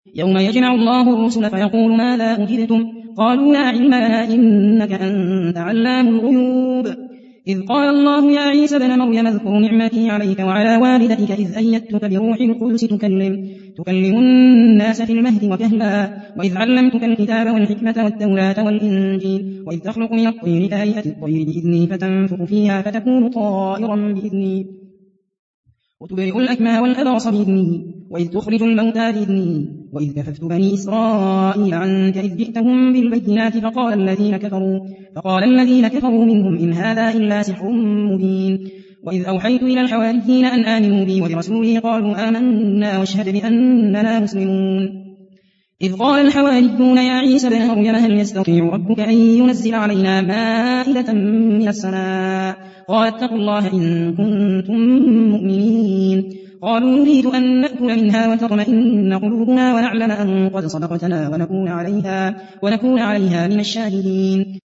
يوم يجمع الله الرسل فيقول ماذا أجبتم قالوا لا علم لنا إنك أنت علام الغيوب إذ قال الله يا عيسى ابن مريم اذكر نعمتي عليك وعلى والدتك إذ أيدتك بروح القدس تكلم الناس في المهد وكهلا وإذ علمتك الكتاب والحكمة والتوراة والإنجيل وإذ تخلق من الطير كهيئة الطير بإذني فتنفخ فيها فتكون طائرا بإذني وتبرئ الأكمى والأبرص بإذني وإذ تخرج الموتى بإذني وإذ كففت بني إسرائيل عنك إذ جئتهم بالبينات فقال الذين كفروا منهم إن هذا إلا سحر مبين وإذ أوحيت إلى الحواريين أن آمنوا بي وبرسولي قالوا آمنا واشهد بأننا مسلمون إذ قال الحواريون يا عيسى ابن مريم هل يستطيع ربك أن ينزل علينا مائدة من السماء قال اتقوا الله إن كنتم مؤمنين قالوا نريد أن نأكل منها وتطمئن قلوبنا ونعلم أن قد صدقتنا ونكون عليها من الشاهدين